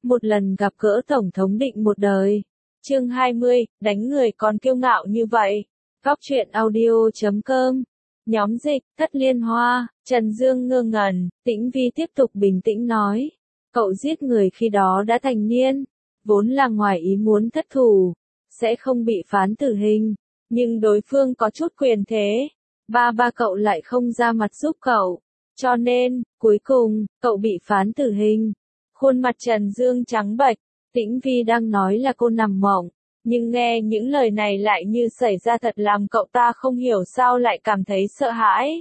một lần gặp gỡ Tổng thống định một đời. Chương 20, đánh người còn kiêu ngạo như vậy. Góc truyện audio.com. Nhóm dịch, Thất Liên Hoa, Trần Dương ngơ ngẩn, Tĩnh Vi tiếp tục bình tĩnh nói. Cậu giết người khi đó đã thành niên, vốn là ngoài ý muốn thất thủ, sẽ không bị phán tử hình, nhưng đối phương có chút quyền thế. Ba cậu lại không ra mặt giúp cậu, cho nên, cuối cùng, cậu bị phán tử hình. Khuôn mặt Trần Dương trắng bệch, Tĩnh Vi đang nói là cô nằm mộng, nhưng nghe những lời này lại như xảy ra thật làm cậu ta không hiểu sao lại cảm thấy sợ hãi.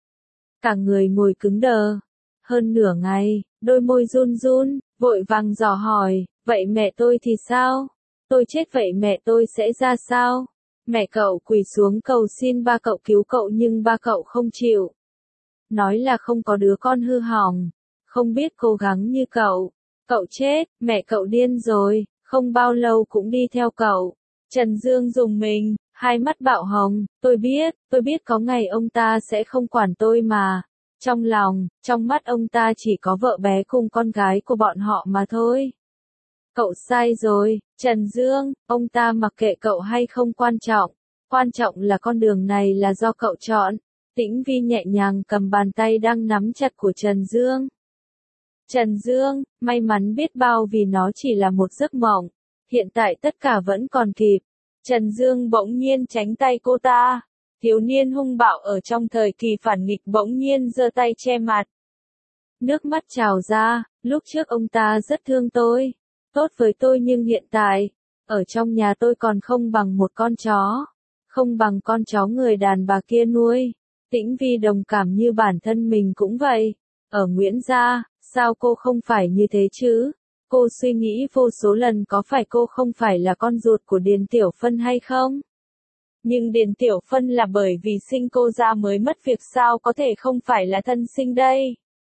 Cả người ngồi cứng đờ. Hơn nửa ngày, đôi môi run run, vội vàng dò hỏi, vậy mẹ tôi thì sao? Tôi chết vậy mẹ tôi sẽ ra sao? Mẹ cậu quỳ xuống cầu xin ba cậu cứu cậu nhưng ba cậu không chịu. Nói là không có đứa con hư hỏng, không biết cố gắng như cậu. Cậu chết, mẹ cậu điên rồi, không bao lâu cũng đi theo cậu. Trần Dương rùng mình, hai mắt bạo hồng, tôi biết có ngày ông ta sẽ không quản tôi mà. Trong lòng, trong mắt ông ta chỉ có vợ bé cùng con gái của bọn họ mà thôi. Cậu sai rồi, Trần Dương, ông ta mặc kệ cậu hay không quan trọng là con đường này là do cậu chọn. Tĩnh Vi nhẹ nhàng cầm bàn tay đang nắm chặt của Trần Dương. Trần Dương, may mắn biết bao vì nó chỉ là một giấc mộng, hiện tại tất cả vẫn còn kịp. Trần Dương bỗng nhiên tránh tay cô ta. Thiếu niên hung bạo ở trong thời kỳ phản nghịch bỗng nhiên giơ tay che mặt. Nước mắt trào ra, lúc trước ông ta rất thương tôi, tốt với tôi nhưng hiện tại, ở trong nhà tôi còn không bằng một con chó, không bằng con chó người đàn bà kia nuôi. Tĩnh Vi đồng cảm như bản thân mình cũng vậy. Ở Nguyễn gia, sao cô không phải như thế chứ? Cô suy nghĩ vô số lần có phải cô không phải là con ruột của Điền Tiểu Phân hay không? Nhưng Điền Tiểu Phân là bởi vì sinh cô ra mới mất việc sao có thể không phải là thân sinh đây?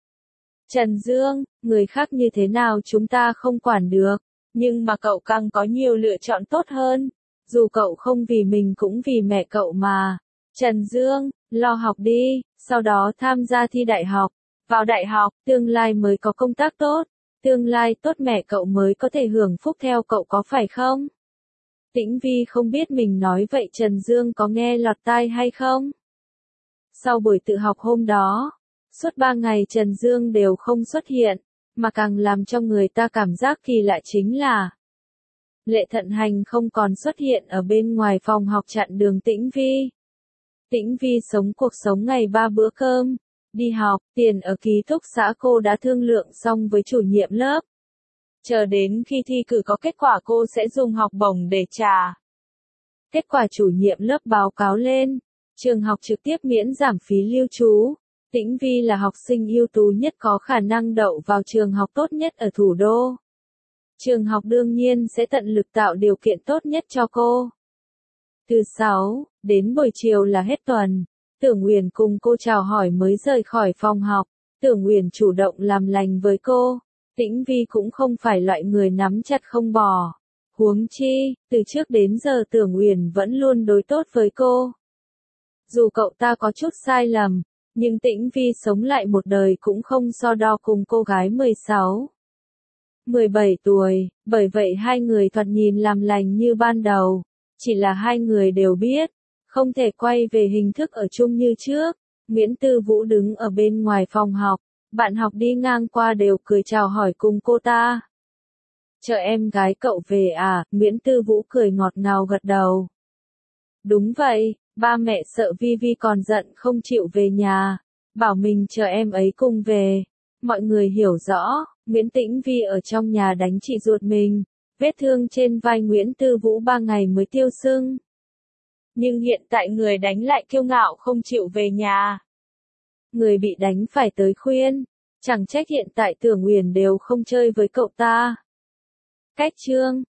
Trần Dương, người khác như thế nào chúng ta không quản được, nhưng mà cậu càng có nhiều lựa chọn tốt hơn. Dù cậu không vì mình cũng vì mẹ cậu mà. Trần Dương, lo học đi, sau đó tham gia thi đại học. Vào đại học, tương lai mới có công tác tốt. Tương lai tốt mẹ cậu mới có thể hưởng phúc theo cậu có phải không? Tĩnh Vi không biết mình nói vậy Trần Dương có nghe lọt tai hay không? Sau buổi tự học hôm đó, suốt 3 ngày Trần Dương đều không xuất hiện, mà càng làm cho người ta cảm giác kỳ lạ chính là Lệ Thận Hành không còn xuất hiện ở bên ngoài phòng học chặn đường Tĩnh Vi. Tĩnh Vi sống cuộc sống ngày 3 bữa cơm, đi học, tiền ở ký túc xá cô đã thương lượng xong với chủ nhiệm lớp. Chờ đến khi thi cử có kết quả cô sẽ dùng học bổng để trả. Kết quả chủ nhiệm lớp báo cáo lên, trường học trực tiếp miễn giảm phí lưu trú. Tĩnh Vi là học sinh ưu tú nhất có khả năng đậu vào trường học tốt nhất ở thủ đô. Trường học đương nhiên sẽ tận lực tạo điều kiện tốt nhất cho cô. Từ 6 đến buổi chiều là hết tuần, Tưởng Uyển cùng cô chào hỏi mới rời khỏi phòng học. Tưởng Uyển chủ động làm lành với cô. Tĩnh Vi cũng không phải loại người nắm chặt không bỏ. Huống chi, từ trước đến giờ Tưởng Uyển vẫn luôn đối tốt với cô. Dù cậu ta có chút sai lầm, nhưng Tĩnh Vi sống lại một đời cũng không so đo cùng cô gái 16, 17 tuổi, bởi vậy hai người thoạt nhìn làm lành như ban đầu. Chỉ là hai người đều biết, không thể quay về hình thức ở chung như trước. Nguyễn Tư Vũ đứng ở bên ngoài phòng học, bạn học đi ngang qua đều cười chào hỏi cùng cô ta. Chờ em gái cậu về à? Nguyễn Tư Vũ cười ngọt ngào gật đầu. Đúng vậy, ba mẹ sợ Vi Vi còn giận không chịu về nhà, bảo mình chờ em ấy cùng về. Mọi người hiểu rõ, Nguyễn Tĩnh Vi ở trong nhà đánh chị ruột mình, vết thương trên vai Nguyễn Tư Vũ 3 ngày mới tiêu sưng. Nhưng hiện tại người đánh lại kiêu ngạo không chịu về nhà. Người bị đánh phải tới khuyên, chẳng trách hiện tại Tưởng Uyển đều không chơi với cậu ta. Cách chương